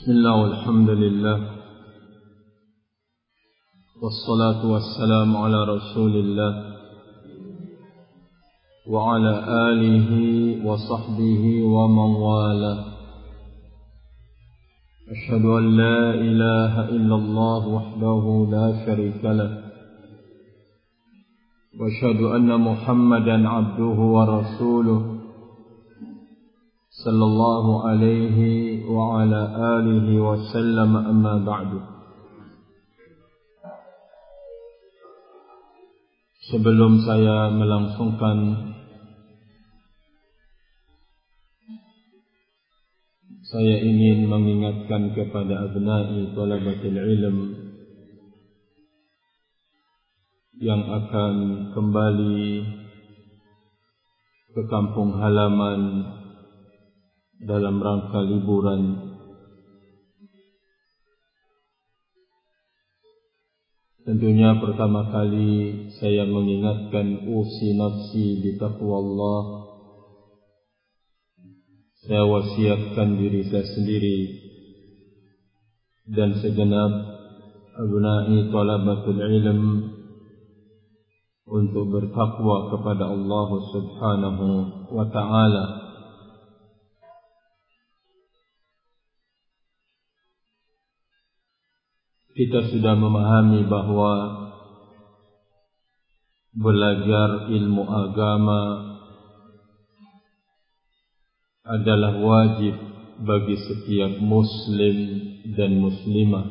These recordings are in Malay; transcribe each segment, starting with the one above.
Bismillah walhamdulillah wassalatu wassalamu ala rasulillah wa ala alihi wa sahbihi wa man wala. Ashhadu an la ilaha illallah wahdahu la sharika lah wa ashhadu anna Muhammadan abduhu wa rasuluh sallallahu alaihi wa ala alihi wa sallam, amma ba'du. Sebelum saya melangsungkan saya ingin mengingatkan kepada abna'i thalabatil ilm yang akan kembali ke kampung halaman dalam rangka liburan. Tentunya pertama kali saya mengingatkan usi nafsi bi taqwallah. Saya wasiatkan diri saya sendiri dan segenap abna'i thalabatul ilm untuk bertakwa kepada Allah Subhanahu wa ta'ala. Kita sudah memahami bahwa belajar ilmu agama adalah wajib bagi setiap muslim dan muslimah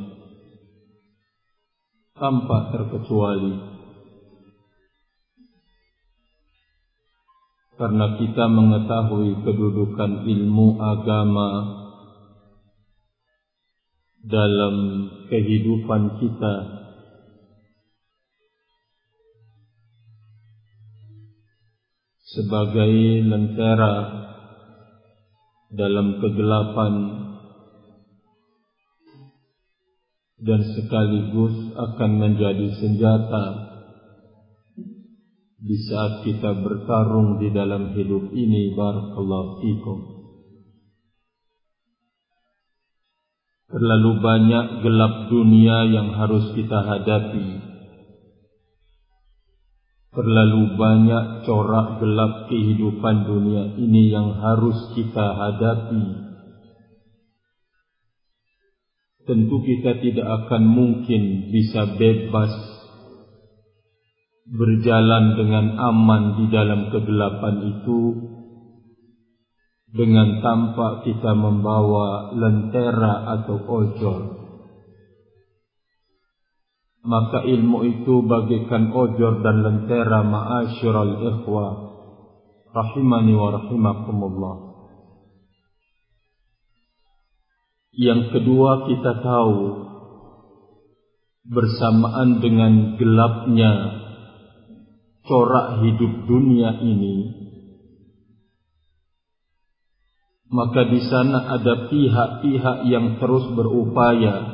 tanpa terkecuali, karena kita mengetahui kedudukan ilmu agama dalam kehidupan kita sebagai lentera dalam kegelapan dan sekaligus akan menjadi senjata di saat kita bertarung di dalam hidup ini. Barakallahu fikum. Terlalu banyak gelap dunia yang harus kita hadapi. Terlalu banyak corak gelap kehidupan dunia ini yang harus kita hadapi. Tentu kita tidak akan mungkin bisa bebas berjalan dengan aman di dalam kegelapan itu dengan tanpa kita membawa lentera atau ojor. Maka ilmu itu bagaikan ojor dan lentera, ma'asyiral ikhwah rahimani wa rahimakumullah. Yang kedua, kita tahu bersamaan dengan gelapnya corak hidup dunia ini, maka di sana ada pihak-pihak yang terus berupaya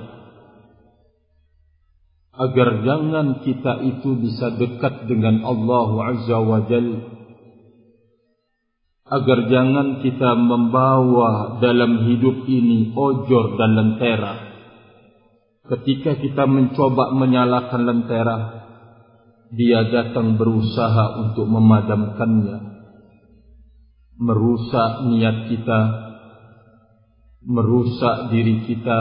agar jangan kita itu bisa dekat dengan Allah Azza wa Jalla, agar jangan kita membawa dalam hidup ini ojor dan lentera. Ketika kita mencoba menyalakan lentera, dia datang berusaha untuk memadamkannya, merusak niat kita, merusak diri kita,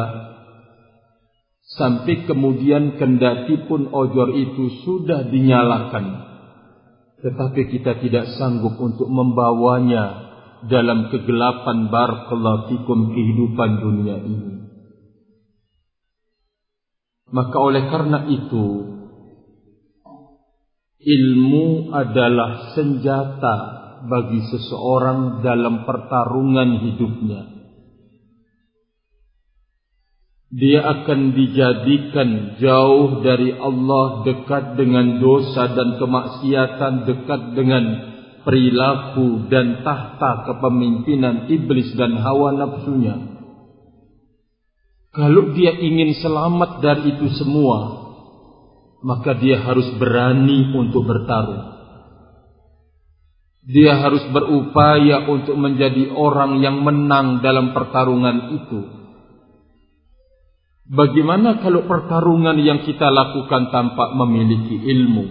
sampai kemudian kendati pun ojor itu sudah dinyalakan, tetapi kita tidak sanggup untuk membawanya dalam kegelapan barakallahu fikum kehidupan dunia ini. Maka oleh karena itu, ilmu adalah senjata bagi seseorang dalam pertarungan hidupnya. Dia akan dijadikan jauh dari Allah, dekat dengan dosa dan kemaksiatan, dekat dengan perilaku dan tahta kepemimpinan iblis dan hawa nafsunya. Kalau dia ingin selamat dari itu semua, maka dia harus berani untuk bertarung. Dia harus berupaya untuk menjadi orang yang menang dalam pertarungan itu. Bagaimana kalau pertarungan yang kita lakukan tanpa memiliki ilmu?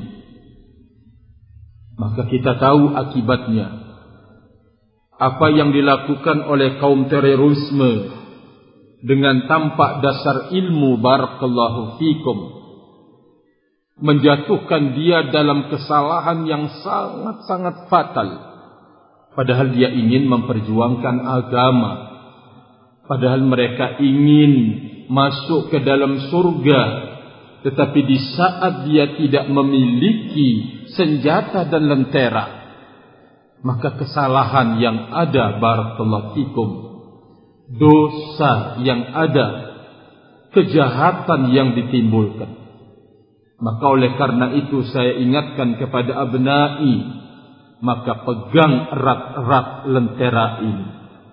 Maka kita tahu akibatnya. Apa yang dilakukan oleh kaum terorisme dengan tanpa dasar ilmu, barakallahu fikum, menjatuhkan dia dalam kesalahan yang sangat-sangat fatal. Padahal dia ingin memperjuangkan agama. Padahal mereka ingin masuk ke dalam surga. Tetapi di saat dia tidak memiliki senjata dan lentera, maka kesalahan yang ada, barakallahu fikum, dosa yang ada, kejahatan yang ditimbulkan. Maka oleh karena itu saya ingatkan kepada abnai, maka pegang erat-erat lentera ini,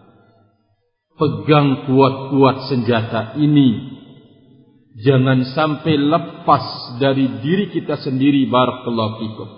pegang kuat-kuat senjata ini. Jangan sampai lepas dari diri kita sendiri, barakallahu fikum.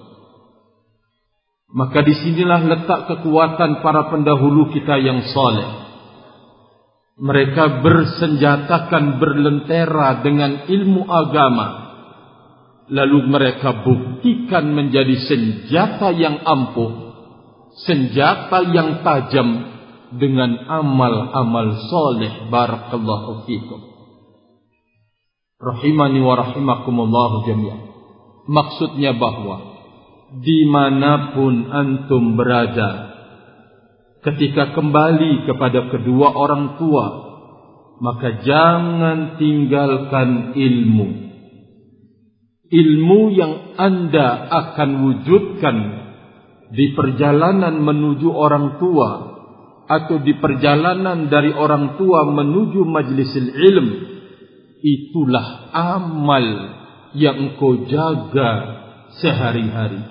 Maka disinilah letak kekuatan para pendahulu kita yang saleh. Mereka bersenjatakan, berlentera dengan ilmu agama, lalu mereka buktikan menjadi senjata yang ampuh, senjata yang tajam dengan amal-amal saleh, barakallahu fikum. Rahimani wa rahimakumullah jami'an. Maksudnya bahwa dimanapun antum berada, ketika kembali kepada kedua orang tua, maka jangan tinggalkan ilmu. Ilmu yang Anda akan wujudkan di perjalanan menuju orang tua, atau di perjalanan dari orang tua menuju majlisil ilm, itulah amal yang engkau jaga sehari-hari.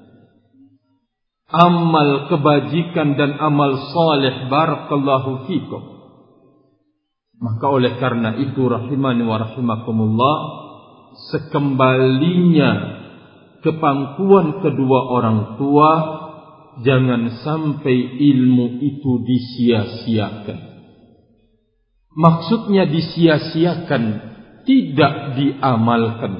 Amal kebajikan dan amal saleh, barakallahu fikum. Maka oleh karena itu, rahimani wa rahimakumullah, sekembalinya ke pangkuan kedua orang tua, jangan sampai ilmu itu disia-siakan. Maksudnya disia-siakan, tidak diamalkan.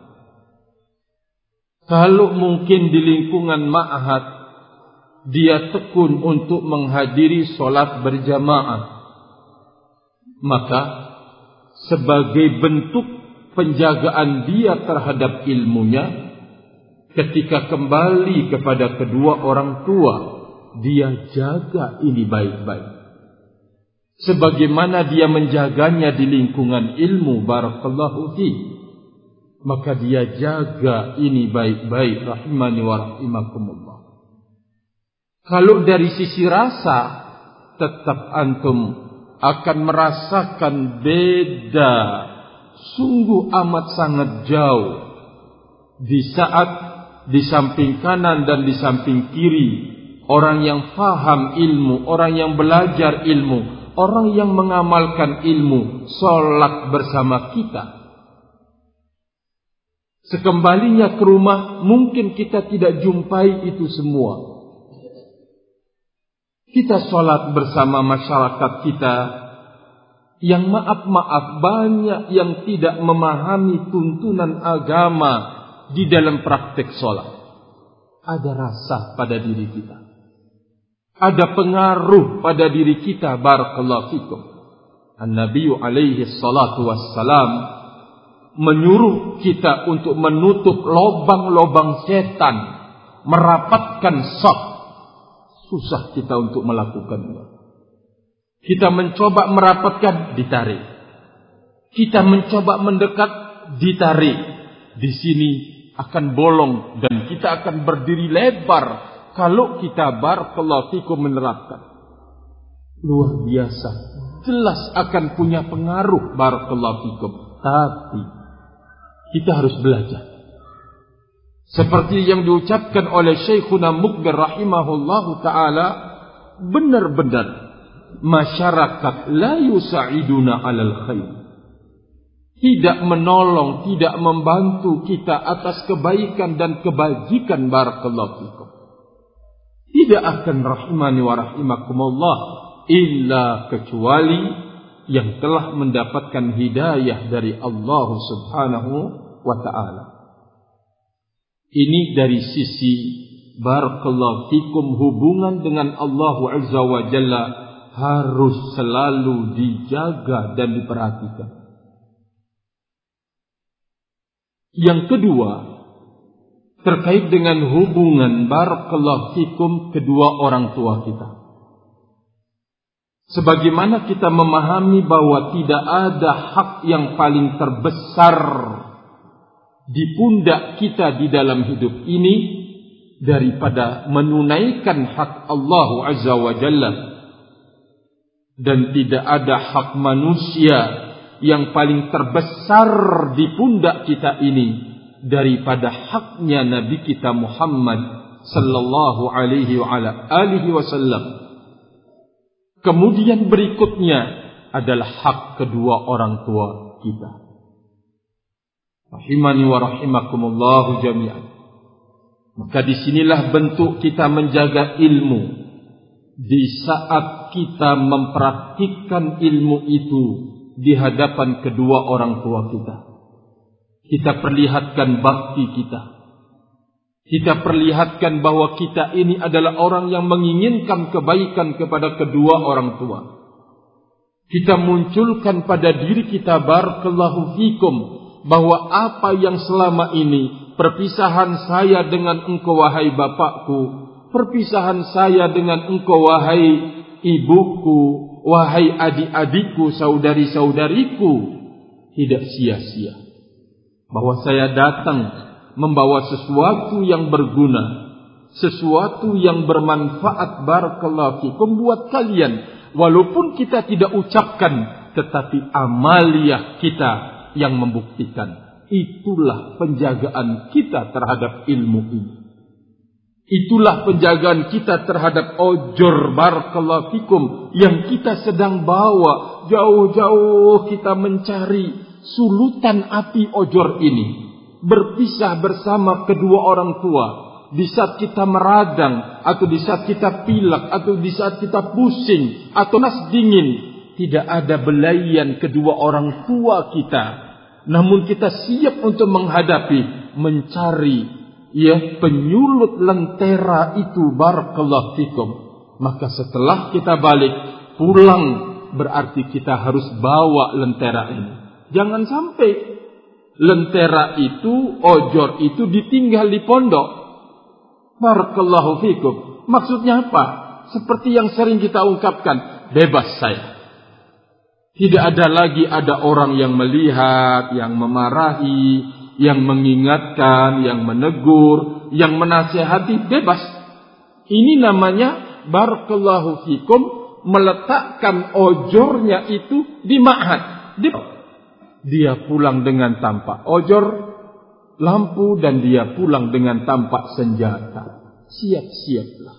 Kalau mungkin di lingkungan ma'had dia tekun untuk menghadiri solat berjamaah, maka sebagai bentuk penjagaan dia terhadap ilmunya, ketika kembali kepada kedua orang tua, dia jaga ini baik-baik. Sebagaimana dia menjaganya di lingkungan ilmu, barakallahu fi, maka dia jaga ini baik-baik, rahimani wa rahimakumullah. Kalau dari sisi rasa, tetap antum akan merasakan beda sungguh amat sangat jauh di saat di samping kanan dan di samping kiri orang yang faham ilmu, orang yang belajar ilmu, orang yang mengamalkan ilmu, solat bersama kita. Sekembalinya ke rumah, mungkin kita tidak jumpai itu semua. Kita solat bersama masyarakat kita yang maaf-maaf banyak yang tidak memahami tuntunan agama di dalam praktek solat. Ada rasa pada diri kita, ada pengaruh pada diri kita, barakallahu fikum. An-Nabi alaihi salatu wassalam menyuruh kita untuk menutup lubang-lubang setan, merapatkan saf. Susah kita untuk melakukannya. Kita mencoba merapatkan, ditarik. Kita mencoba mendekat, ditarik. Di sini akan bolong dan kita akan berdiri lebar kalau kita, barakallahu fikum, menerapkan. Luar biasa. Jelas akan punya pengaruh, barakallahu fikum. Tapi kita harus belajar. Seperti yang diucapkan oleh Syekhuna Mukbir rahimahullahu ta'ala, benar-benar masyarakat la yusa'iduna alal khair, tidak menolong, tidak membantu kita atas kebaikan dan kebajikan, barakallahu fikum. Tidak akan, rahimani wa rahimakumullah, illa kecuali yang telah mendapatkan hidayah dari Allah Subhanahu wa ta'ala. Ini dari sisi barakallahu fikum, hubungan dengan Allah Azza wa Jalla harus selalu dijaga dan diperhatikan. Yang kedua, terkait dengan hubungan barakallahu fikum kedua orang tua kita. Sebagaimana kita memahami bahwa tidak ada hak yang paling terbesar di pundak kita di dalam hidup ini daripada menunaikan hak Allah Azza wa Jalla, dan tidak ada hak manusia yang paling terbesar di pundak kita ini daripada haknya Nabi kita Muhammad sallallahu alaihi wa ala alihi wasallam. Kemudian berikutnya adalah hak kedua orang tua kita. Rahimani wa rahimakumullah jami'an. Maka disinilah bentuk kita menjaga ilmu. Di saat kita mempraktikkan ilmu itu di hadapan kedua orang tua kita, kita perlihatkan bakti kita. Kita perlihatkan bahwa kita ini adalah orang yang menginginkan kebaikan kepada kedua orang tua. Kita munculkan pada diri kita barakallahu fikum bahwa apa yang selama ini perpisahan saya dengan engkau wahai bapakku, perpisahan saya dengan engkau wahai ibuku, wahai adik-adikku, saudari-saudariku, tidak sia-sia. Bahwa saya datang membawa sesuatu yang berguna, sesuatu yang bermanfaat barakallahu fikum buat kalian. Walaupun kita tidak ucapkan, tetapi amaliyah kita yang membuktikan. Itulah penjagaan kita terhadap ilmu ini. Itulah penjagaan kita terhadap ojor barakallahu fikum yang kita sedang bawa. Jauh-jauh kita mencari sulutan api ojor ini. Berpisah bersama kedua orang tua. Di saat kita meradang, atau di saat kita pilek, atau di saat kita pusing, atau panas dingin, tidak ada belayan kedua orang tua kita. Namun kita siap untuk menghadapi, mencari penyulut lentera itu barakallahu fikum. Maka setelah kita balik pulang, berarti kita harus bawa lentera ini. Jangan sampai lentera itu, ojor itu ditinggal di pondok. Barakallahu fikum. Maksudnya apa? Seperti yang sering kita ungkapkan, bebas saya. Tidak ada lagi ada orang yang melihat, yang memarahi, yang mengingatkan, yang menegur, yang menasihati, bebas. Ini namanya barakallahu fikum, meletakkan ojornya itu di ma'had. Dia pulang dengan tanpa ojor, lampu, dan dia pulang dengan tanpa senjata. Siap-siaplah.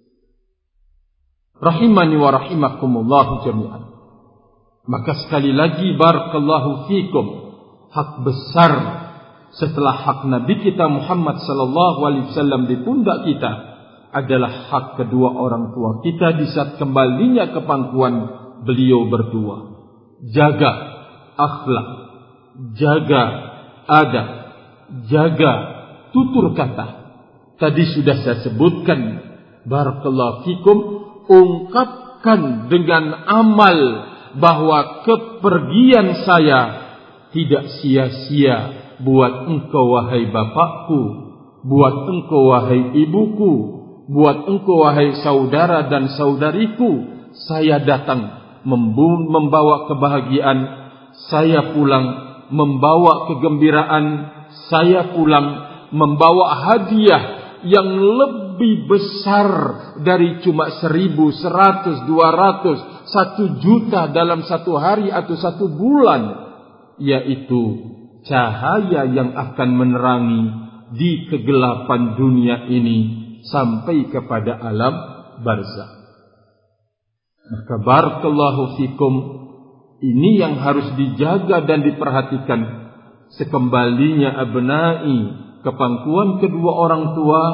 Rahimani wa rahimakumullah jami'an. Maka sekali lagi barakallahu fikum, hak besar setelah hak Nabi kita Muhammad sallallahu alaihi wasallam di pundak kita adalah hak kedua orang tua kita di saat kembalinya ke pangkuan beliau berdua. Jaga akhlak, jaga adab, jaga tutur kata. Tadi sudah saya sebutkan barakallahu fikum, ungkapkan dengan amal bahwa kepergian saya tidak sia-sia buat engkau wahai bapakku, buat engkau wahai ibuku, buat engkau wahai saudara dan saudariku. Saya datang membawa kebahagiaan, saya pulang membawa kegembiraan, saya pulang membawa hadiah yang lebih besar dari cuma 1.000, 100, 200, 1 juta dalam 1 hari atau 1 bulan, yaitu cahaya yang akan menerangi di kegelapan dunia ini sampai kepada alam barzakh. Maka barakallahu fikum, ini yang harus dijaga dan diperhatikan. Sekembalinya abna'i ke pangkuan kedua orang tua,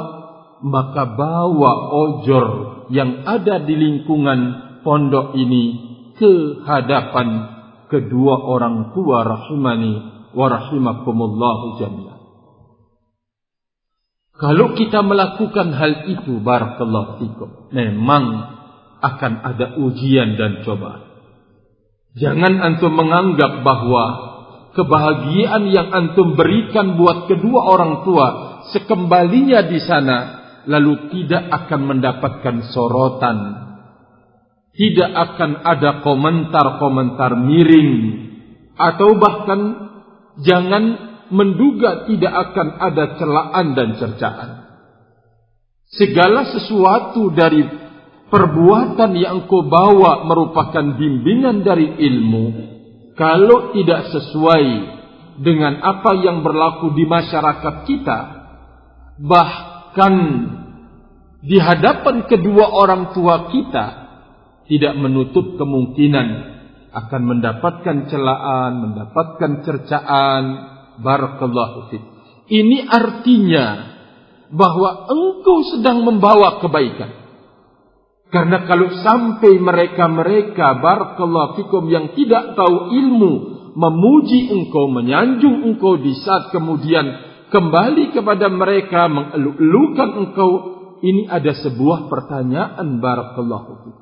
maka bawa ojor yang ada di lingkungan pondok ini ke hadapan kedua orang tua rahimani wa rahimakumullahu jami'an. Kalau kita melakukan hal itu, barakallahu fikum, memang akan ada ujian dan cobaan. Jangan antum menganggap bahwa kebahagiaan yang antum berikan buat kedua orang tua sekembalinya di sana lalu tidak akan mendapatkan sorotan, tidak akan ada komentar-komentar miring, atau bahkan jangan menduga tidak akan ada celaan dan cercaan. Segala sesuatu dari perbuatan yang engkau bawa merupakan bimbingan dari ilmu. Kalau tidak sesuai dengan apa yang berlaku di masyarakat kita, bahkan di hadapan kedua orang tua kita, tidak menutup kemungkinan akan mendapatkan celaan, mendapatkan cercaan. Barakallahu fiik. Ini artinya bahwa engkau sedang membawa kebaikan. Karena kalau sampai mereka-mereka barakallahu fikum yang tidak tahu ilmu memuji engkau, menyanjung engkau, di saat kemudian kembali kepada mereka mengeluh-elukan engkau, ini ada sebuah pertanyaan barakallahu fikum.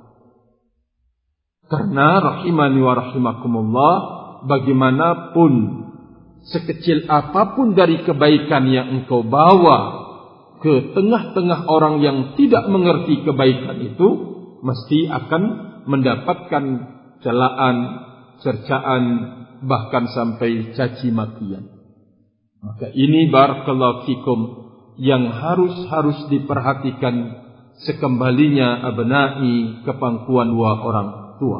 Karena rahimani wa rahimakumullah, bagaimanapun sekecil apapun dari kebaikan yang engkau bawa ke tengah-tengah orang yang tidak mengerti kebaikan itu, mesti akan mendapatkan celaan, cercaan, bahkan sampai caci makian. Maka ini barakallahu fikum yang harus diperhatikan sekembalinya abna'i ke pangkuan orang tua.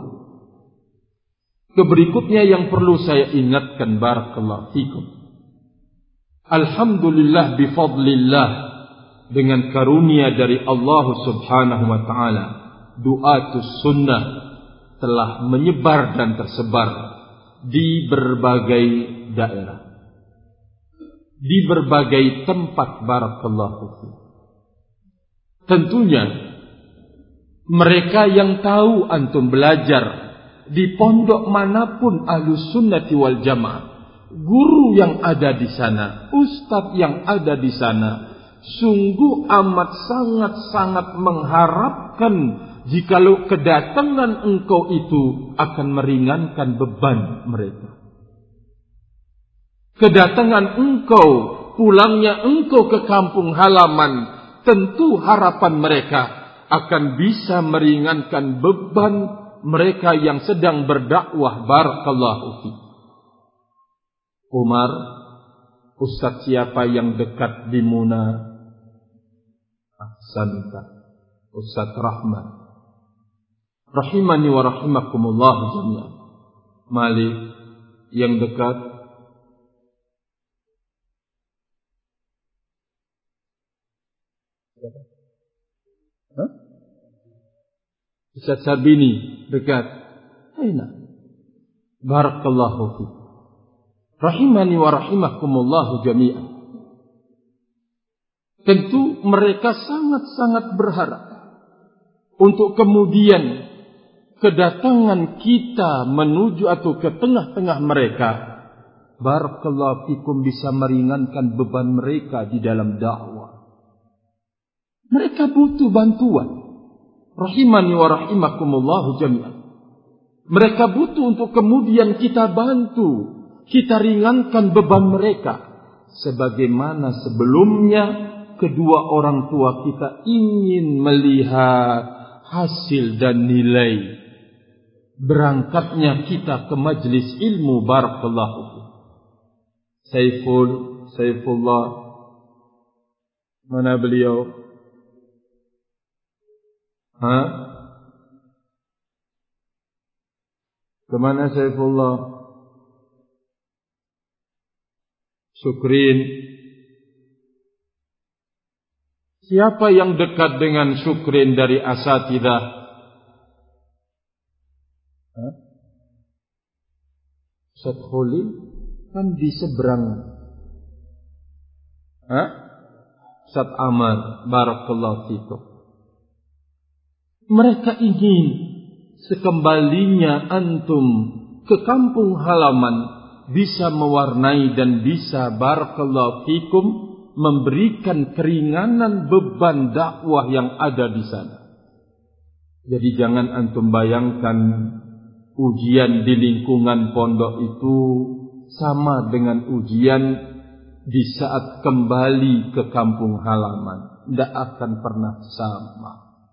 Keberikutnya yang perlu saya ingatkan barakallahu fikum, alhamdulillah bifadlillah, dengan karunia dari Allah subhanahu wa ta'ala, du'atus sunnah telah menyebar dan tersebar di berbagai daerah, di berbagai tempat barakallahu fikum. Tentunya mereka yang tahu antum belajar di pondok manapun Ahlus Sunnati wal Jamaah, guru yang ada di sana, ustadz yang ada di sana, sungguh amat sangat-sangat mengharapkan jikalau kedatangan engkau itu akan meringankan beban mereka. Kedatangan engkau, pulangnya engkau ke kampung halaman, tentu harapan mereka akan bisa meringankan beban mereka yang sedang berdakwah barakallahu fi. Umar, ustaz siapa yang dekat di Muna? Ahsanta, Ustaz Rahman. Rahimani wa rahimakumullah jami'an. Malik yang dekat Ustaz Sabini dekat. Aina. Barakallahu fiik. Rahimani wa rahimakumullah jami'an. Tentu mereka sangat-sangat berharap untuk kemudian kedatangan kita menuju atau ke tengah-tengah mereka, barakallahu fikum, bisa meringankan beban mereka di dalam dakwah. Mereka butuh bantuan. Rahimani wa rahimakumullahu jami'an. Mereka butuh untuk kemudian kita bantu, kita ringankan beban mereka. Sebagaimana sebelumnya kedua orang tua kita ingin melihat hasil dan nilai berangkatnya kita ke majlis ilmu barakallahu. Saifullah, mana beliau? Kemana Saifullah? Syukrin. Siapa yang dekat dengan Syukrin dari asatidah? Ustaz Khalil kan di seberang. Ustaz Amar, barakallahu fikum. Mereka ingin sekembalinya antum ke kampung halaman bisa mewarnai dan bisa barakallahu fikum memberikan keringanan beban dakwah yang ada di sana. Jadi jangan antum bayangkan ujian di lingkungan pondok itu sama dengan ujian di saat kembali ke kampung halaman. Tidak akan pernah sama.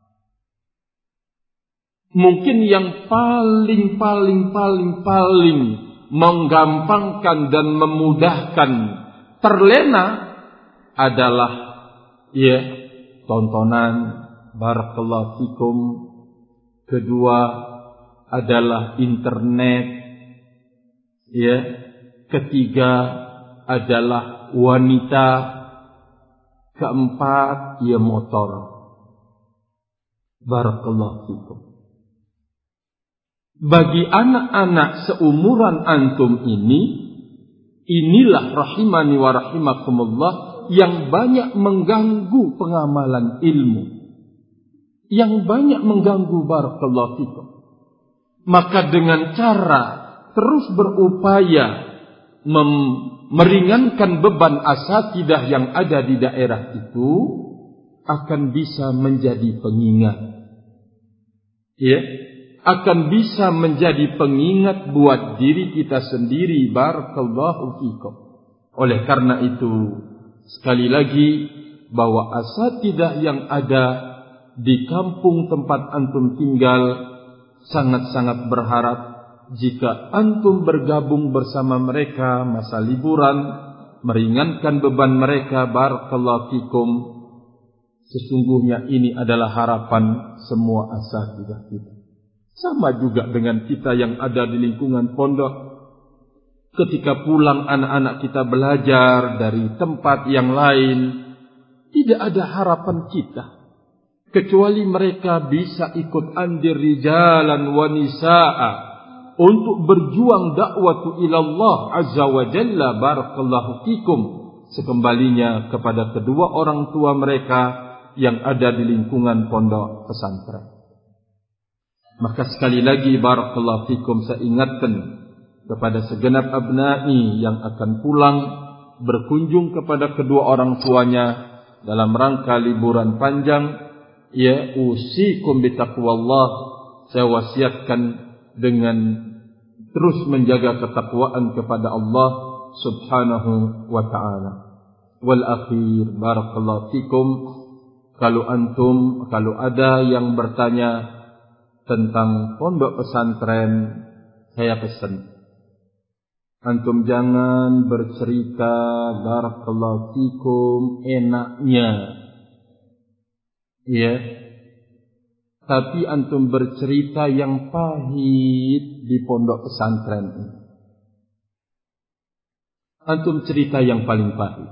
Mungkin yang paling menggampangkan dan memudahkan terlena adalah tontonan barakallahu fikum. Kedua adalah internet. Ketiga adalah wanita. Keempat motor. Barakallahu fikum. Bagi anak-anak seumuran antum inilah rahimani wa rahimakumullah yang banyak mengganggu pengamalan ilmu, yang banyak mengganggu barakallahu fikum. Maka dengan cara terus berupaya meringankan beban asatidah yang ada di daerah itu akan bisa menjadi pengingat. Akan bisa menjadi pengingat buat diri kita sendiri barakallahu fikum. Oleh karena itu sekali lagi bahwa asatidah yang ada di kampung tempat antum tinggal sangat-sangat berharap jika antum bergabung bersama mereka masa liburan, meringankan beban mereka barakallahu fikum. Sesungguhnya ini adalah harapan semua asatidah kita. Sama juga dengan kita yang ada di lingkungan pondok. Ketika pulang anak-anak kita belajar dari tempat yang lain, tidak ada harapan kita kecuali mereka bisa ikut andir rijalan wa nisaa untuk berjuang dakwatu ilallah azza wa jalla barakallahu fikum, sekembalinya kepada kedua orang tua mereka yang ada di lingkungan pondok pesantren. Maka sekali lagi barakallahu fikum saya ingatkan kepada segenap abna'i yang akan pulang berkunjung kepada kedua orang tuanya dalam rangka liburan panjang, usikum bitaqwallah, saya wasiatkan dengan terus menjaga ketakwaan kepada Allah subhanahu wa ta'ala. Wal akhir barakallahu fikum, kalau ada yang bertanya tentang pondok pesantren, saya pesan antum jangan bercerita barakallahu fikum enaknya, tapi antum bercerita yang pahit di pondok pesantren ini. Antum cerita yang paling pahit,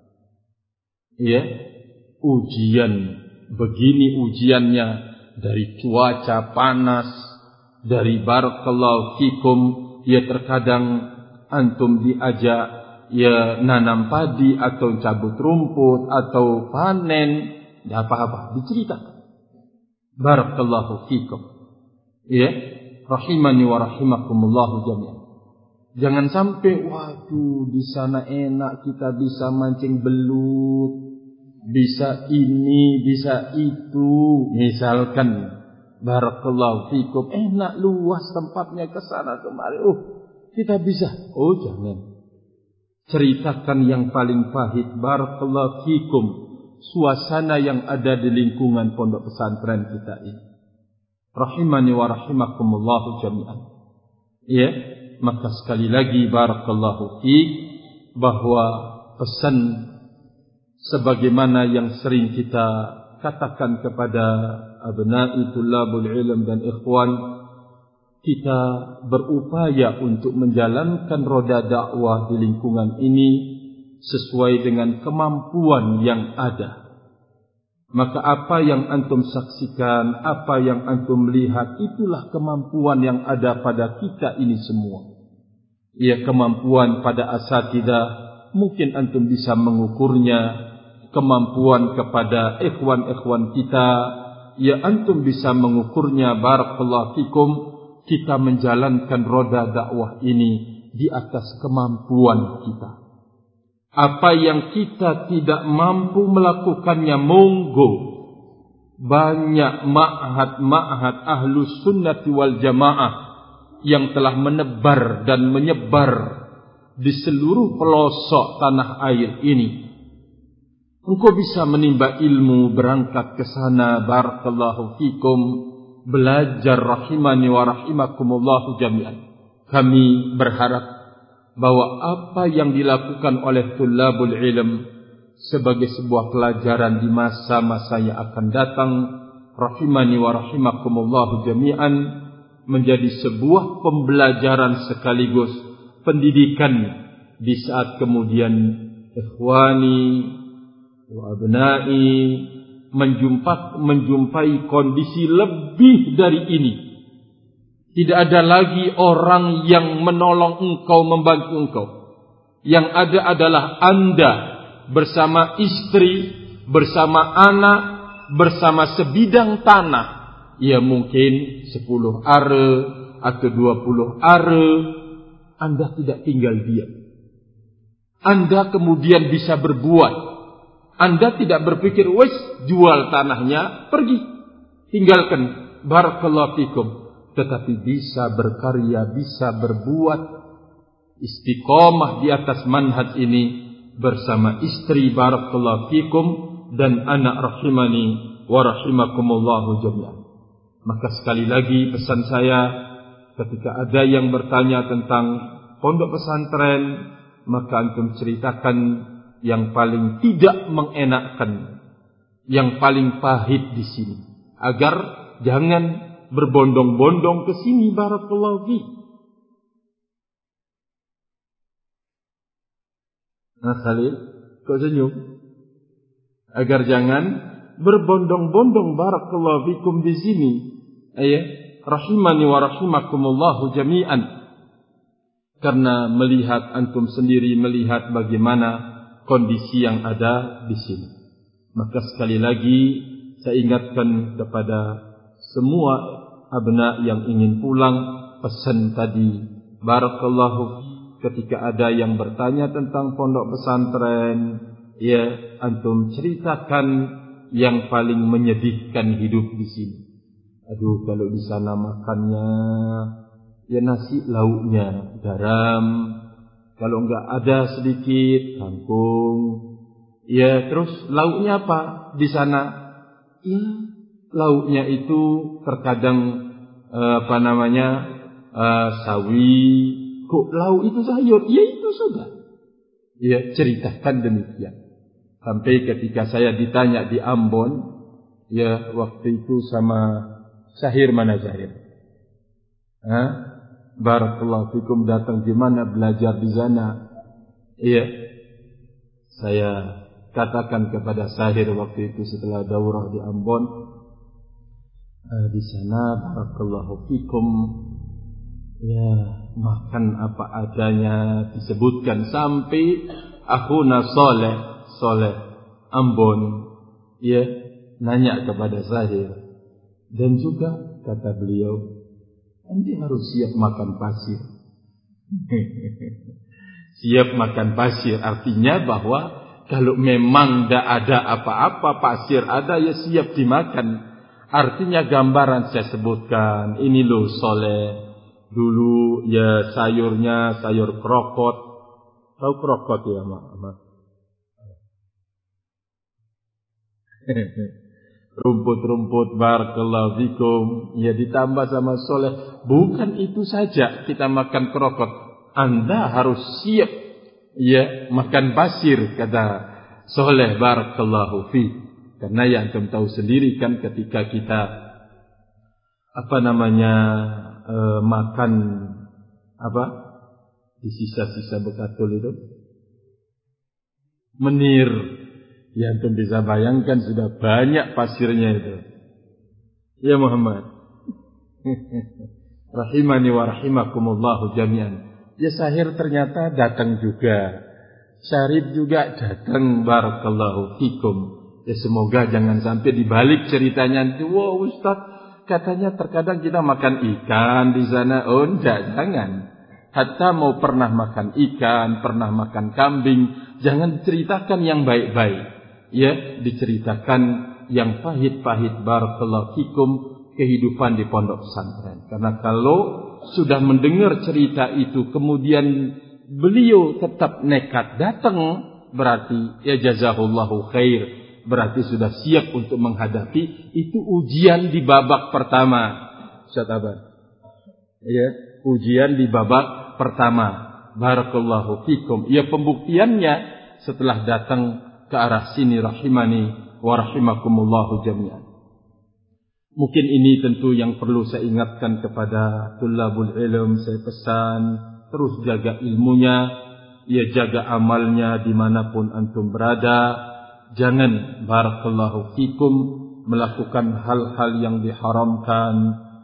ujian begini ujiannya. Dari cuaca panas, dari barakallahu fikum, terkadang antum diajak nanam padi atau cabut rumput atau panen, tidak apa-apa, diceritakan. Barakallahu fikum. Rahimani wa rahimakumullahu jami'an. Jangan sampai waduh di sana enak kita bisa mancing belut, bisa ini, bisa itu, misalkan barakallahu fikum, enak luas tempatnya ke sana kemari, kita bisa. Jangan ceritakan yang paling pahit barakallahu fikum, suasana yang ada di lingkungan pondok pesantren kita ini. Rahimani wa rahimakumullahu jami'an. Maka sekali lagi barakallahu fiik, bahwa pesan sebagaimana yang sering kita katakan kepada abna'i tullabul ilm dan ikhwan, kita berupaya untuk menjalankan roda dakwah di lingkungan ini sesuai dengan kemampuan yang ada. Maka apa yang antum saksikan, apa yang antum lihat, itulah kemampuan yang ada pada kita ini semua. Kemampuan pada asatidah mungkin antum bisa mengukurnya, kemampuan kepada ikhwan-ikhwan kita ya antum bisa mengukurnya barakallahu fikum, kita menjalankan roda dakwah ini di atas kemampuan kita. Apa yang kita tidak mampu melakukannya, monggo. Banyak ma'had ahlus sunnati wal jamaah yang telah menebar dan menyebar di seluruh pelosok tanah air ini. Engkau bisa menimba ilmu, berangkat ke sana, barakallahu fikum, belajar rahimani wa rahimakumullahu jami'an. Kami berharap bahwa apa yang dilakukan oleh tullabul ilm sebagai sebuah pelajaran di masa-masa yang akan datang, rahimani wa rahimakumullahu jami'an, menjadi sebuah pembelajaran sekaligus pendidikan di saat kemudian ikhwani wa abnai menjumpai kondisi lebih dari ini. Tidak ada lagi orang yang menolong engkau, membantu engkau. Yang ada adalah Anda bersama istri, bersama anak, bersama sebidang tanah. Ya mungkin 10 are atau 20 are. Anda tidak tinggal diam. Anda kemudian bisa berbuat. Anda tidak berpikir, wes jual tanahnya, pergi, tinggalkan, barakallahu fikum. Tetapi bisa berkarya, bisa berbuat, istiqomah di atas manhaj ini bersama istri, barakallahu fikum, dan anak rahimani wa rahimakumullahu jami'an. Maka sekali lagi pesan saya, ketika ada yang bertanya tentang pondok pesantren, maka antum ceritakan yang paling tidak mengenakkan, yang paling pahit di sini, agar jangan berbondong-bondong ke sini, barakallahu fi. Nah, Khalil, kok senyum? Agar jangan berbondong-bondong, barakallahu fikum, di sini. Rahimani wa rahimakumullahu jami'an. Karena melihat antum sendiri, melihat bagaimana kondisi yang ada di sini. Maka sekali lagi saya ingatkan kepada semua abna yang ingin pulang, pesan tadi, barakallahu, ketika ada yang bertanya tentang pondok pesantren, ya antum ceritakan yang paling menyedihkan hidup di sini. Aduh, kalau di sana makannya ya nasi lauknya garam, kalau enggak ada sedikit kangkung, ya terus lauknya apa di sana? Ya lauknya itu terkadang sawi. Kok lauk itu sayur? Ya itu sudah. Ya ceritakan demikian. Sampai ketika saya ditanya di Ambon, ya waktu itu sama Zahir, mana Zahir? Barakallahu fikum, datang di mana, belajar di sana. Iya. Saya katakan kepada Zahir waktu itu setelah daurah di Ambon, di sana barakallahu fikum, ya makan apa adanya, disebutkan sampai akhuna Soleh Ambon, ya nanya kepada Zahir, dan juga kata beliau, nanti harus siap makan pasir. Siap makan pasir artinya bahwa kalau memang tidak ada apa-apa, pasir ada, ya siap dimakan. Artinya gambaran saya sebutkan, ini loh Soleh, dulu ya sayurnya sayur krokot. Tahu krokot ya, Mak? Rumput-rumput, barakallahu fikum, ya ditambah sama Soleh. Bukan itu saja kita makan krokot, Anda harus siap ya makan pasir, kata Soleh, barakallahu fi. Karena yang antum tahu sendiri kan, ketika kita makan di sisa-sisa bekatul itu menir, ya antum bisa bayangkan sudah banyak pasirnya itu. Ya Muhammad. Rahimani wa rahimakumullahu jami'an. Ya Zahir ternyata datang juga. Syarif juga datang, barakallahu fikum. Ya semoga jangan sampai dibalik ceritanya, wah Ustaz, katanya terkadang kita makan ikan di sana. Oh jangan. Hatta mau pernah makan ikan, pernah makan kambing, jangan diceritakan yang baik-baik. Ya, diceritakan yang pahit-pahit. Barakallahu fikum, kehidupan di pondok pesantren. Karena kalau sudah mendengar cerita itu kemudian beliau tetap nekat datang, berarti ya jazahullahu khair. Berarti sudah siap untuk menghadapi itu ujian di babak pertama. Ustaz Aban. Ya, ujian di babak pertama. Barakallahu fikum. Ya pembuktiannya setelah datang ke arah sini rahimani wa rahimakumullahu jami'an. Mungkin ini tentu yang perlu saya ingatkan kepada tullabul ilm. Saya pesan terus jaga ilmunya, ya jaga amalnya dimanapun antum berada. Jangan barakallahu fikum melakukan hal-hal yang diharamkan,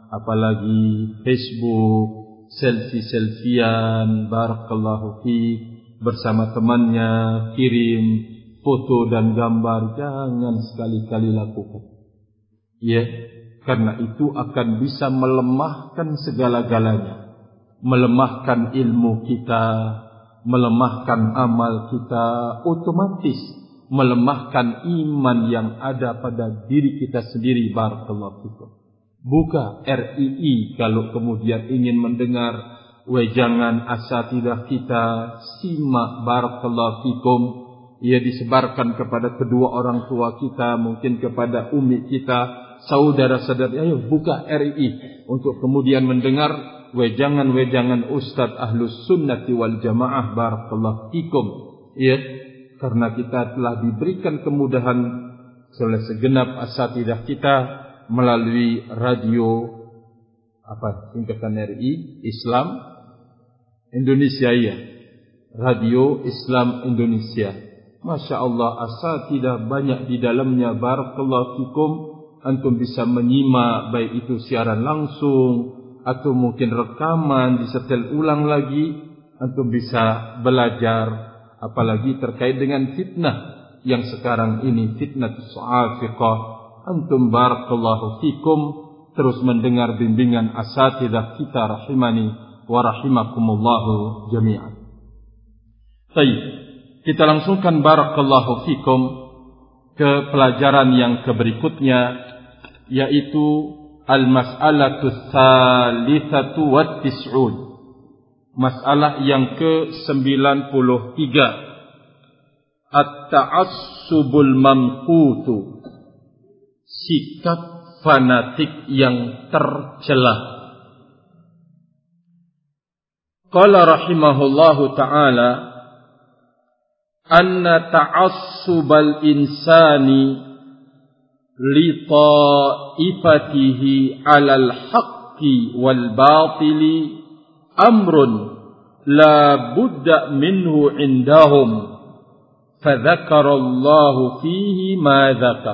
apalagi Facebook, selfie-selfian, barakallahu fik, bersama temannya, kirim foto dan gambar, jangan sekali-kali lakukan. Ya, karena itu akan bisa melemahkan segala-galanya, melemahkan ilmu kita, melemahkan amal kita, otomatis melemahkan iman yang ada pada diri kita sendiri. Barakallahu fikum. Buka RII kalau kemudian ingin mendengar wejangan asatidah kita, simak barakallahu fikum. Ia disebarkan kepada kedua orang tua kita, mungkin kepada umi kita, saudara-saudara. Ayo buka RII untuk kemudian mendengar wejangan-wejangan Ustadz Ahlus Sunnati wal Jamaah. Barakallahu fikum. Ya, karena kita telah diberikan kemudahan oleh segenap asatidah kita melalui radio singkatan RI Islam Indonesia, ya, Radio Islam Indonesia. Masya Allah, asatidah banyak di dalamnya. Barakallahu fikum. Antum bisa menyimak baik itu siaran langsung atau mungkin rekaman disetel ulang lagi. Antum bisa belajar, apalagi terkait dengan fitnah yang sekarang ini, fitnah su'afiqah. Antum barakallahu fikum terus mendengar bimbingan asatidah kita rahimani wa rahimakumullahu jami'an. Baik, kita langsungkan barakallahu fikum ke pelajaran yang berikutnya, yaitu al-mas'alatu tsalitsatu wat tis'un. Masalah yang ke-93, at-ta'assubul mamqutu, sikap fanatik yang tercela. Qala rahimahullahu ta'ala, anna ta'assubal insani li ta'ifatihi 'alal haqqi wal batili amrun la budda minhu indahum, fadzakarallahu fihi ma dzakar.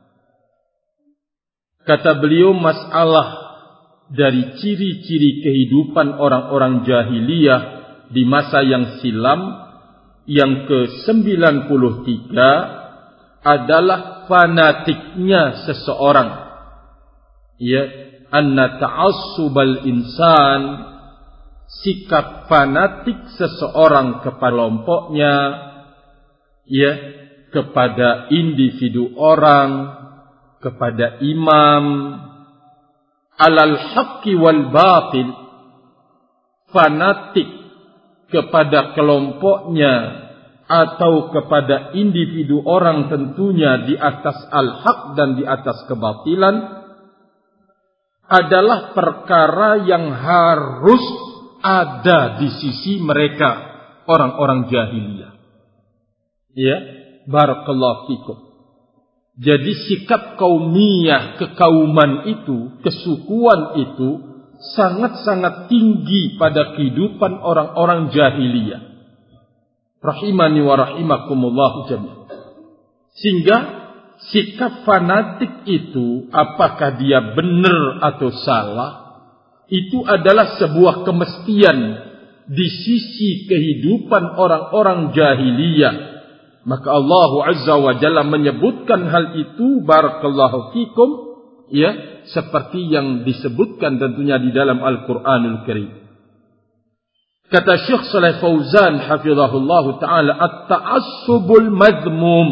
Kata beliau, masalah dari ciri-ciri kehidupan orang-orang jahiliyah di masa yang silam yang ke-93 adalah fanatiknya seseorang. Ya, anna ta'assubal insan, sikap fanatik seseorang kepada kelompoknya, ya, kepada individu orang, kepada imam, alal haqqi wal batil, fanatik kepada kelompoknya atau kepada individu orang tentunya di atas al-haq dan di atas kebatilan, adalah perkara yang harus ada di sisi mereka orang-orang jahiliyah. Ya, barakallahu fikum. Jadi sikap kaumiyah, kekauman itu, kesukuan itu sangat-sangat tinggi pada kehidupan orang-orang jahiliyah. Rahimani wa rahimakumullah jami'an. Sehingga sikap fanatik itu, apakah dia benar atau salah, itu adalah sebuah kemestian di sisi kehidupan orang-orang jahiliyah. Maka Allah Azza wa Jalla menyebutkan hal itu, barakallahu fikum, ya, seperti yang disebutkan tentunya di dalam Al-Qur'anul Karim. Kata Syekh Shalih Fauzan hafizahullah taala, at-ta'assubul madhmum,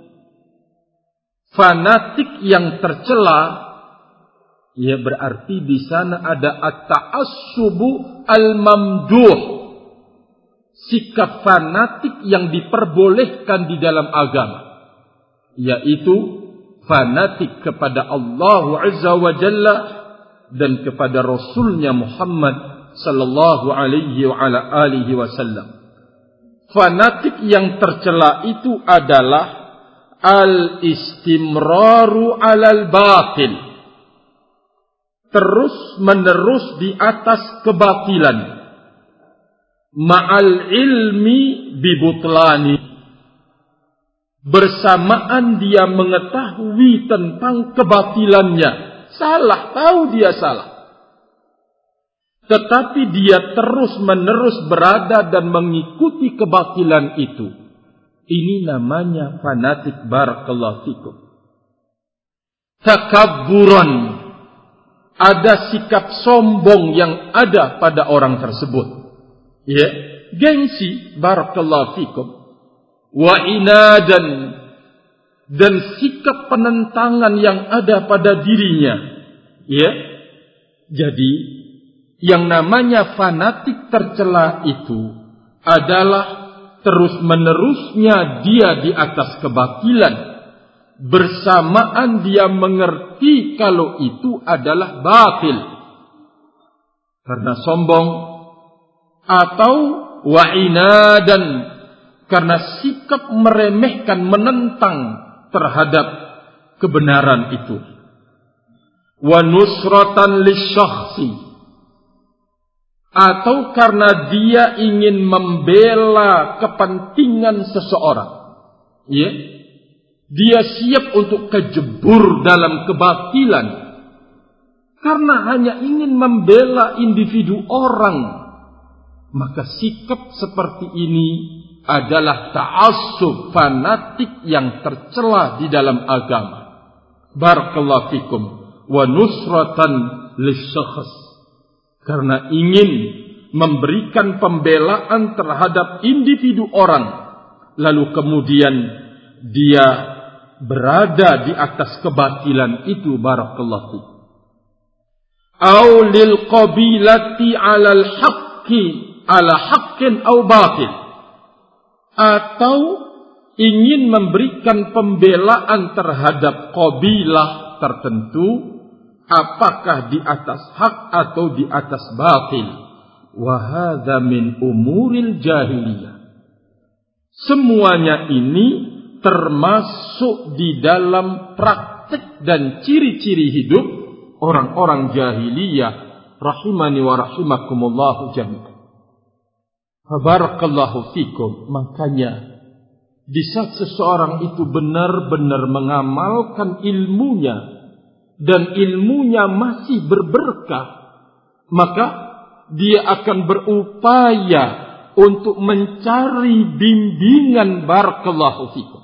fanatik yang tercela, ya, berarti di sana ada at-ta'assubu al-mamduh, sikap fanatik yang diperbolehkan di dalam agama, yaitu fanatik kepada Allah Azza wa Jalla dan kepada Rasulnya Muhammad sallallahu alaihi wa ala alihi wasallam. Fanatik yang tercela itu adalah al-istimraru alal batil, terus menerus di atas kebatilan, ma'al ilmi bibutlani, bersamaan dia mengetahui tentang kebatilannya, salah, tahu dia salah, tetapi dia terus menerus berada dan mengikuti kebatilan itu. Ini namanya fanatik, barakallahu fikum. Takabburan, ada sikap sombong yang ada pada orang tersebut, ya, gengsi, barakallahu fikum. Wa inadan, dan sikap penentangan yang ada pada dirinya, ya. Jadi yang namanya fanatik tercela itu adalah terus-menerusnya dia di atas kebatilan, bersamaan dia mengerti kalau itu adalah batil karena sombong, atau wa'inadan, karena sikap meremehkan, menentang terhadap kebenaran itu. Wa nusratan lisyakhsi, atau karena dia ingin membela kepentingan seseorang, ya, dia siap untuk kejebur dalam kebatilan karena hanya ingin membela individu orang. Maka sikap seperti ini adalah ta'assub, fanatik yang tercela di dalam agama. Barakallahu fikum. Wa nusratan lisyakhs, karena ingin memberikan pembelaan terhadap individu orang, lalu kemudian dia berada di atas kebatilan itu, barakallahu fiik. Au lil qabilati 'alal haqqi 'ala haqqin au batil, atau ingin memberikan pembelaan terhadap qabilah tertentu, apakah di atas hak atau di atas batil. Wa hadza min umuril jahiliyah. Semuanya ini termasuk di dalam praktik dan ciri-ciri hidup orang-orang jahiliyah, rahimani wa rahimakumullah jami'an. Barakallahu fikum. Makanya di saat seseorang itu benar-benar mengamalkan ilmunya dan ilmunya masih berberkah, maka dia akan berupaya untuk mencari bimbingan, barakallahu fikum,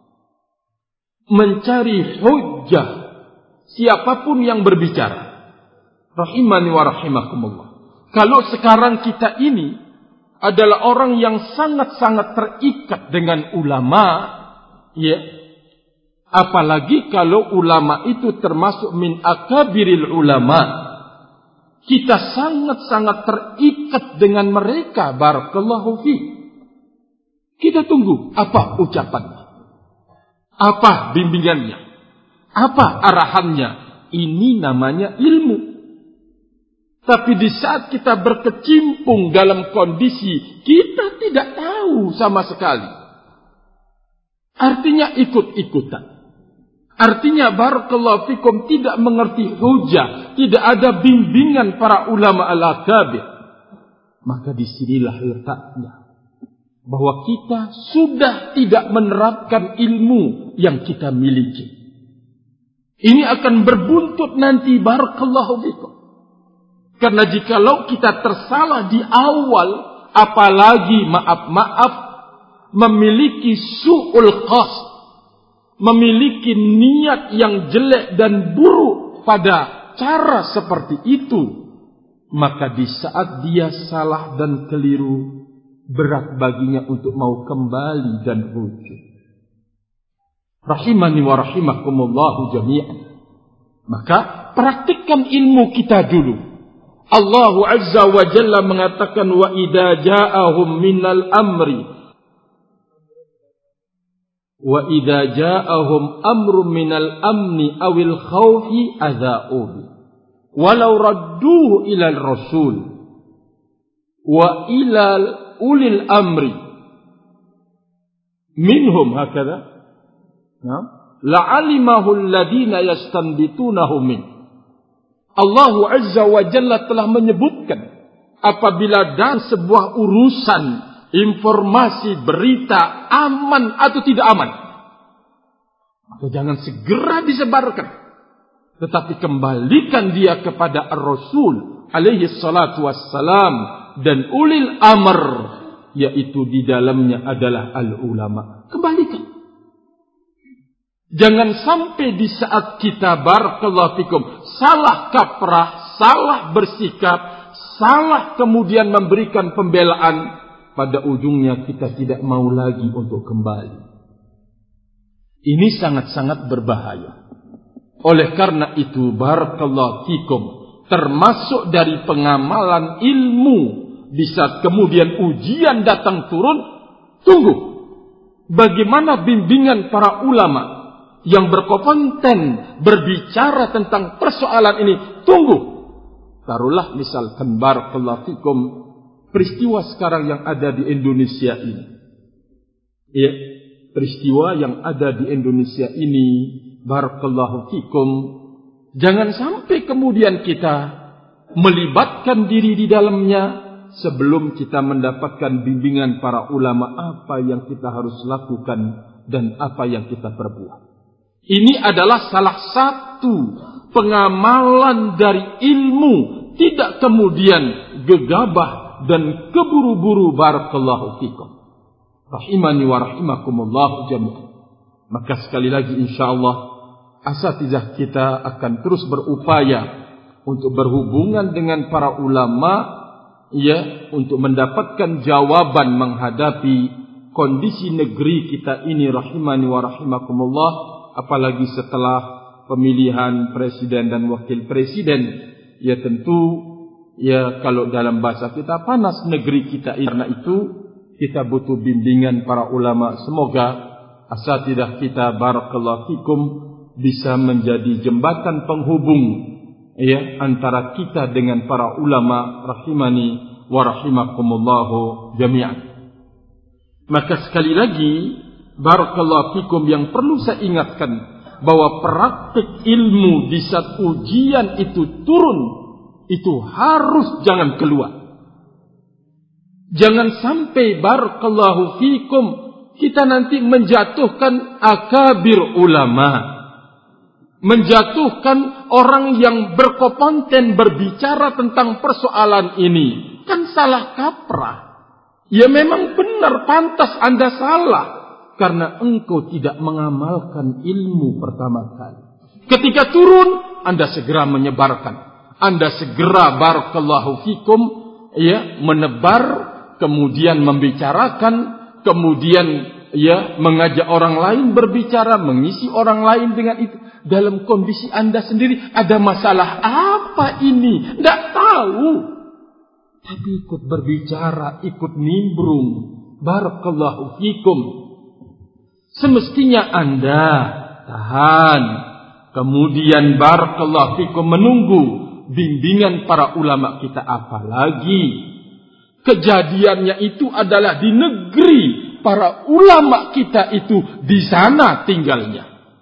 mencari hujjah siapapun yang berbicara, rahimani wa rahimakumullah. Kalau sekarang kita ini adalah orang yang sangat-sangat terikat dengan ulama, ya, apalagi kalau ulama itu termasuk min akabiril ulama, kita sangat-sangat terikat dengan mereka, barakallahu fi. Kita tunggu apa ucapannya, apa bimbingannya, apa arahannya. Ini namanya ilmu. Tapi di saat kita berkecimpung dalam kondisi kita tidak tahu sama sekali, artinya ikut-ikutan. Artinya barakallahu fikum tidak mengerti hujah, tidak ada bimbingan para ulama al-akabir. Maka disinilah letaknya bahwa kita sudah tidak menerapkan ilmu yang kita miliki. Ini akan berbuntut nanti, barakallahu fikum. Karena jikalau kita tersalah di awal, apalagi maaf-maaf memiliki su'ul qasd, memiliki niat yang jelek dan buruk pada cara seperti itu, maka di saat dia salah dan keliru, berat baginya untuk mau kembali dan rujuk. Rahimani wa rahimakumullahu jami'an. Maka praktikkan ilmu kita dulu. Allah Azza wa Jalla mengatakan, wa idza ja'ahum minal amri wa idza ja'ahum amrun minal amni awil khawfi adza'uhu walau radduhu ilal rasul wa ilal ulil amri minhum hakadha la'alimahu alladhina yastanbitunahu min. Allah Azza wa Jalla telah menyebutkan apabila dalam sebuah urusan informasi berita aman atau tidak aman, maka jangan segera disebarkan, tetapi kembalikan dia kepada Ar-Rasul alaihi salatu wassalam dan ulil amr, yaitu di dalamnya adalah al-ulama. Kembalikan. Jangan sampai di saat kita barakallahu fikum salah kaprah, salah bersikap, salah kemudian memberikan pembelaan, pada ujungnya kita tidak mau lagi untuk kembali. Ini sangat-sangat berbahaya. Oleh karena itu barakallahu fikum, termasuk dari pengamalan ilmu, di saat kemudian ujian datang turun, tunggu bagaimana bimbingan para ulama yang berkompeten berbicara tentang persoalan ini. Tunggu. Taruhlah misalkan barakallahu fikum peristiwa sekarang yang ada di Indonesia ini. Ya, peristiwa yang ada di Indonesia ini barakallahu fikum, jangan sampai kemudian kita melibatkan diri di dalamnya sebelum kita mendapatkan bimbingan para ulama apa yang kita harus lakukan dan apa yang kita perbuat. Ini adalah salah satu pengamalan dari ilmu, tidak kemudian gegabah dan keburu-buru barakallahu fikum. Rahimani wa rahimakumullah jami'an. Maka sekali lagi insyaallah asatizah kita akan terus berupaya untuk berhubungan dengan para ulama, ya, untuk mendapatkan jawaban menghadapi kondisi negeri kita ini. Rahimani wa rahimakumullah. Apalagi setelah pemilihan presiden dan wakil presiden, ya tentu, ya kalau dalam bahasa kita panas negeri kita. Karena itu kita butuh bimbingan para ulama. Semoga asatidah kita barakallahu fikum bisa menjadi jembatan penghubung, ya, antara kita dengan para ulama. Rahimani wa rahimakumullahu jami'an. Maka sekali lagi barakallahu fikum yang perlu saya ingatkan, bahwa praktik ilmu di saat ujian itu turun, itu harus jangan keluar. Jangan sampai barakallahu fikum kita nanti menjatuhkan akabir ulama, menjatuhkan orang yang berkompeten berbicara tentang persoalan ini. Kan salah kaprah. Ya memang benar, pantas Anda salah, karena engkau tidak mengamalkan ilmu pertama kali. Ketika turun, Anda segera menyebarkan. Anda segera barakallahu fikum, ya, menebar, kemudian membicarakan, kemudian, ya, mengajak orang lain berbicara, mengisi orang lain dengan itu. Dalam kondisi Anda sendiri ada masalah apa ini? Tidak tahu. Tapi ikut berbicara, ikut nimbrung. Barakallahu fikum. Semestinya Anda tahan, kemudian barakallahu fikum menunggu bimbingan para ulama kita. Apalagi kejadiannya itu adalah di negeri para ulama kita itu di sana tinggalnya.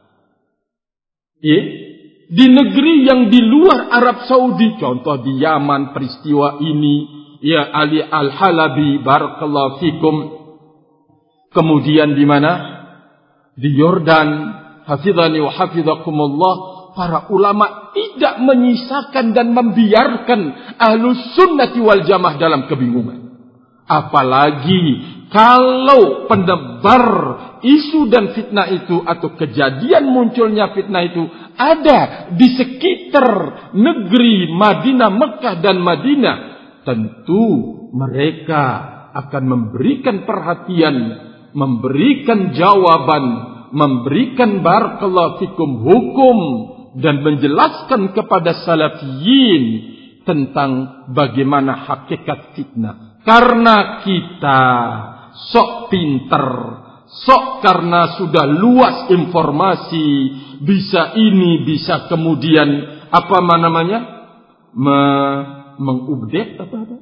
Di negeri yang di luar Arab Saudi, contoh di Yaman peristiwa ini, ya, Ali Al-Halabi barakallahu fikum. Kemudian di mana? Di Yordan, hafizani wa hafizakumullah, para ulama tidak menyisakan dan membiarkan ahlus sunnati wal jamaah dalam kebingungan. Apalagi kalau penebar isu dan fitnah itu atau kejadian munculnya fitnah itu ada di sekitar negeri Madinah, Mekah dan Madinah, tentu mereka akan memberikan perhatian, memberikan jawaban, memberikan barakallahu fikum hukum dan menjelaskan kepada salafiyin tentang bagaimana hakikat fitnah. Karena kita sok pinter, sok karena sudah luas informasi, bisa ini, bisa kemudian apa namanya? Mengupdate apa?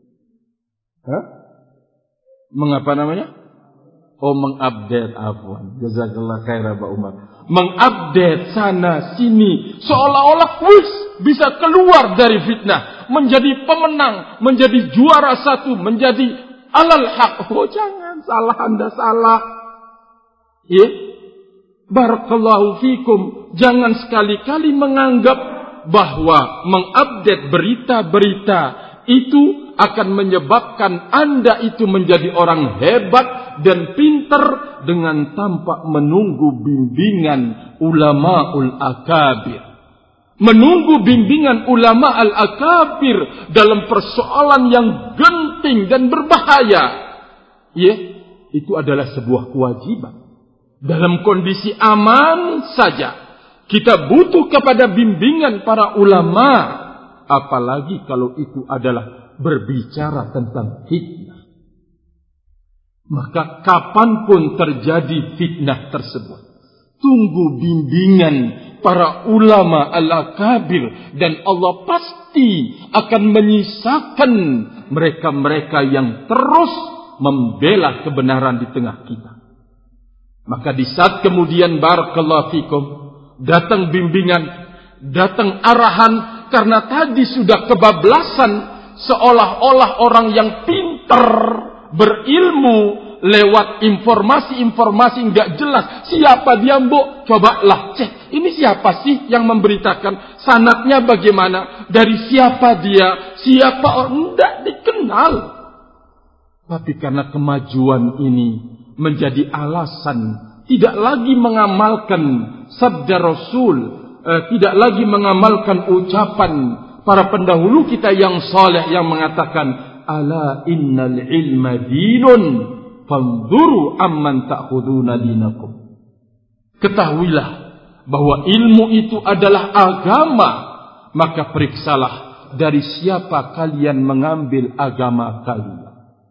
Mengapa namanya? Oh, mengupdate, afwan. Jazakallah khairan Pak Umar. Mengupdate sana sini seolah-olah bisa keluar dari fitnah, menjadi pemenang, menjadi juara satu, menjadi alal haq. Oh, jangan salah, Anda salah. Ya. Barakallahu fikum. Jangan sekali-kali menganggap bahwa mengupdate berita-berita itu akan menyebabkan Anda itu menjadi orang hebat dan pintar dengan tanpa menunggu bimbingan ulamaul akabir. Menunggu bimbingan ulama al-akabir dalam persoalan yang genting dan berbahaya, ya, itu adalah sebuah kewajiban. Dalam kondisi aman saja kita butuh kepada bimbingan para ulama, apalagi kalau itu adalah berbicara tentang fitnah. Maka kapanpun terjadi fitnah tersebut, tunggu bimbingan para ulama al-akabir, dan Allah pasti akan menyisakan mereka-mereka yang terus membela kebenaran di tengah kita. Maka di saat kemudian barakallahu fikum datang bimbingan, datang arahan, karena tadi sudah kebablasan, seolah-olah orang yang pintar berilmu lewat informasi-informasi enggak jelas. Siapa dia, Mbok? Cobalah cek. Ini siapa sih yang memberitakan? Sanadnya bagaimana? Dari siapa dia? Siapa orang? Enggak dikenal. Tapi karena kemajuan ini menjadi alasan tidak lagi mengamalkan sabda Rasul, tidak lagi mengamalkan ucapan para pendahulu kita yang saleh yang mengatakan, ala innal ilma dinun fanzuru amman ta'khuduna dinakum. Ketahuilah bahwa ilmu itu adalah agama, maka periksalah dari siapa kalian mengambil agama kalian.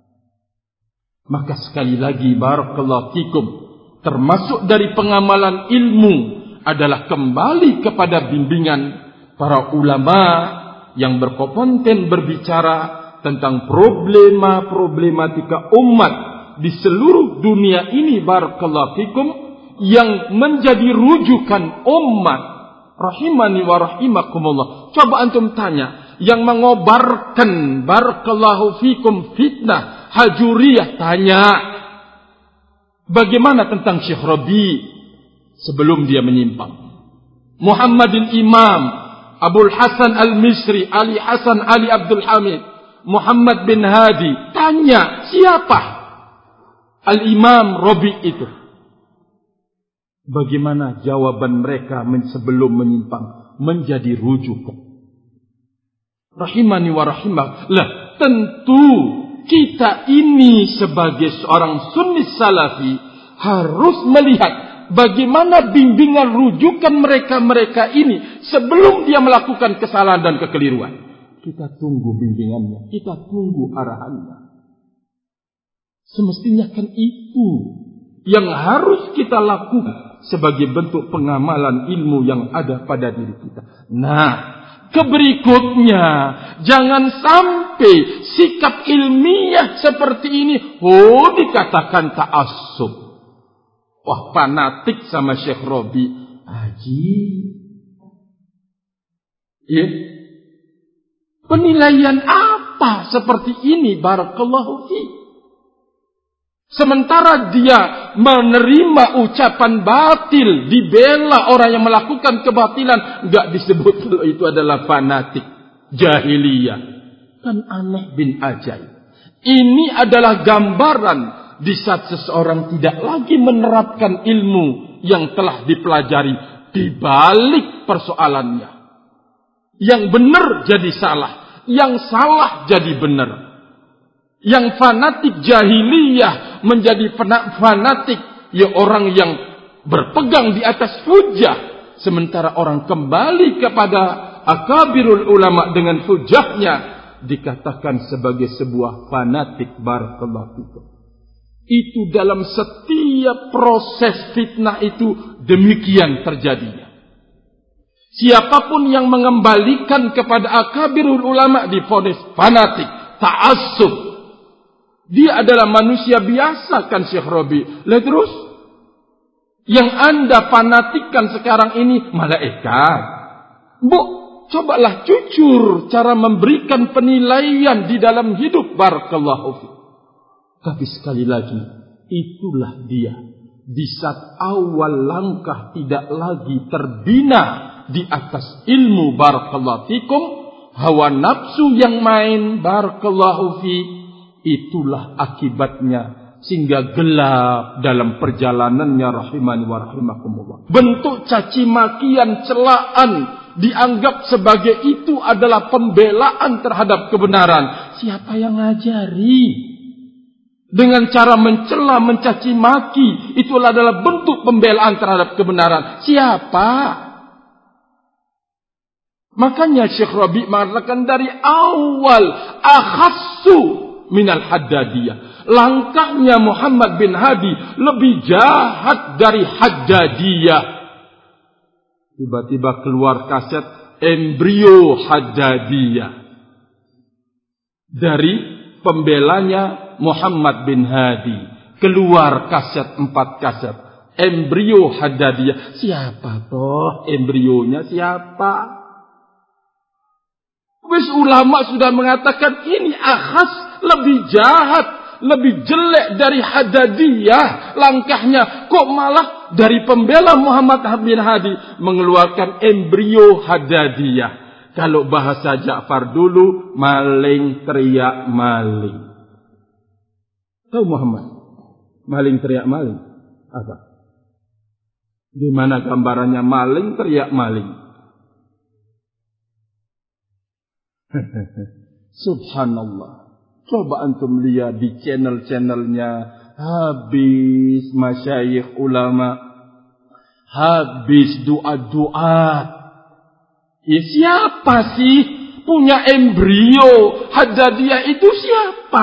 Maka sekali lagi barakallahu fikum, termasuk dari pengamalan ilmu adalah kembali kepada bimbingan para ulama yang berkompeten berbicara tentang problematika umat di seluruh dunia ini barakallahu fikum, yang menjadi rujukan umat rahimani wa rahimakumullah. Coba antum tanya, yang mengobarkan barakallahu fikum fitnah Hajuriyah, tanya bagaimana tentang Syekh Rabi sebelum dia menyimpang, Muhammadin Imam, Abul Hasan Al-Misri, Ali Hasan Ali Abdul Hamid, Muhammad bin Hadi. Tanya siapa Al-Imam Rabi itu. Bagaimana jawaban mereka sebelum menyimpang, menjadi rujukan. Rahimani wa rahimah. Lah, tentu kita ini sebagai seorang sunni salafi harus melihat bagaimana bimbingan rujukan mereka-mereka ini sebelum dia melakukan kesalahan dan kekeliruan. Kita tunggu bimbingannya, kita tunggu arahannya. Semestinya kan itu yang harus kita lakukan sebagai bentuk pengamalan ilmu yang ada pada diri kita. Nah, keberikutnya, jangan sampai sikap ilmiah seperti ini dikatakan ta'assub. Wah, fanatik sama Syekh Rabi. Haji. Ya. Penilaian apa seperti ini barakallahu fi? Sementara dia menerima ucapan batil, dibela orang yang melakukan kebatilan, enggak disebut itu adalah fanatik jahiliyah. Kan aneh bin ajaib. Ini adalah gambaran di saat seseorang tidak lagi menerapkan ilmu yang telah dipelajari di balik persoalannya. Yang benar jadi salah, yang salah jadi benar. Yang fanatik jahiliyah menjadi fanatik ya orang yang berpegang di atas hujah, sementara orang kembali kepada akabirul ulama dengan hujahnya dikatakan sebagai sebuah fanatik. Barakallahu fikum. Itu dalam setiap proses fitnah itu demikian terjadinya. Siapapun yang mengembalikan kepada akabirul ulama divonis fanatik, ta'assub. Dia adalah manusia biasa kan Syekh Rabi. Lihat terus. Yang Anda fanatikkan sekarang ini malaikat. Bu, cobalah jujur cara memberikan penilaian di dalam hidup. Barakallahu fiik. Tapi sekali lagi, itulah dia. Di saat awal langkah tidak lagi terbina di atas ilmu. Barakallahu fikum. Hawa nafsu yang main. Barakallahu fiik. Itulah akibatnya sehingga gelap dalam perjalanannya rahimani wa rahimakumullah. Bentuk caci makian, celaan dianggap sebagai itu adalah pembelaan terhadap kebenaran. Siapa yang ngajari? Dengan cara mencela, mencaci maki, itulah adalah bentuk pembelaan terhadap kebenaran. Siapa? Makanya Syekh Rabi mengatakan dari awal akhassu minal Haddadiyah. Langkahnya Muhammad bin Hadi lebih jahat dari Haddadiyah. Tiba-tiba keluar kaset embrio Haddadiyah dari pembelanya Muhammad bin Hadi. Keluar kaset 4 kaset embrio Haddadiyah. Siapa toh embrionya? Siapa? Wis ulama sudah mengatakan ini akhas, lebih jahat, lebih jelek dari Haddadiyah langkahnya. Kok malah dari pembela Muhammad bin Hadi mengeluarkan embrio Haddadiyah. Kalau bahasa Ja'far dulu, maling teriak maling. Tahu Muhammad? Maling teriak maling. Apa? Gimana gambarannya maling teriak maling? Subhanallah. Coba antum lihat di channel-channelnya habis masyayikh ulama, habis doa-doa. Ya siapa sih punya embrio Haddadiyah itu siapa?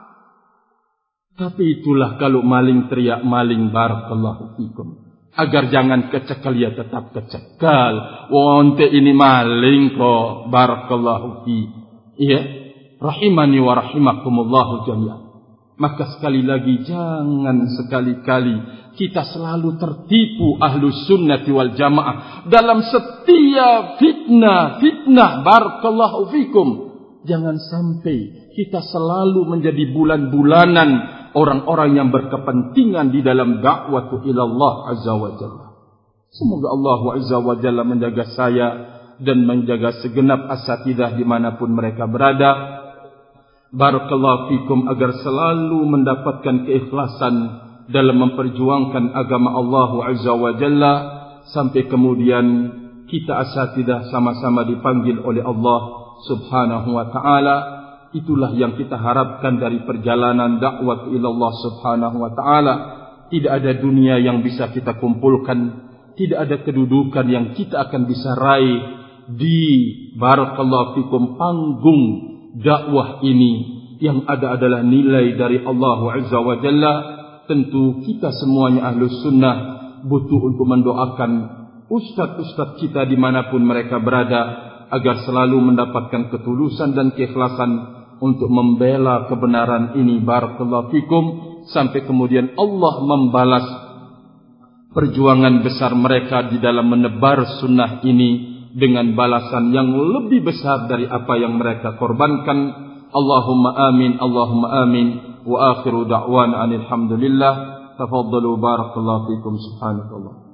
Tapi itulah kalau maling teriak maling. Barakallahu fikum. Agar jangan kecekal ya tetap kecekal. Wonte ini maling kok. Barakallahu fi. Iya. Rahimani wa rahimakumullahu jami'an. Maka sekali lagi jangan sekali-kali kita selalu tertipu ahlus sunnati wal jamaah dalam setiap fitnah. Barakallahu fikum. Jangan sampai kita selalu menjadi bulan-bulanan orang-orang yang berkepentingan di dalam dakwah ilallah azza wa jalla. Semoga Allah azza wa jalla menjaga saya dan menjaga segenap asatidah dimanapun mereka berada. Barakallahu fikum, agar selalu mendapatkan keikhlasan dalam memperjuangkan agama Allah azza wa jalla sampai kemudian kita asatidah sama-sama dipanggil oleh Allah subhanahu wa ta'ala. Itulah yang kita harapkan dari perjalanan dakwah ilallah subhanahu wa ta'ala. Tidak ada dunia yang bisa kita kumpulkan, tidak ada kedudukan yang kita akan bisa raih di barakallahu fikum panggung dakwah ini. Yang ada adalah nilai dari Allah azza wa jalla. Tentu kita semuanya ahlus sunnah butuh untuk mendoakan ustaz-ustaz kita dimanapun mereka berada, agar selalu mendapatkan ketulusan dan keikhlasan untuk membela kebenaran ini. Barakallahu fikum. Sampai kemudian Allah membalas perjuangan besar mereka di dalam menebar sunnah ini dengan balasan yang lebih besar dari apa yang mereka korbankan. Allahumma amin, Allahumma amin. Wa akhiru da'wana alhamdulillah. Tafaddalu barakallahu fikum. Subhanakallah.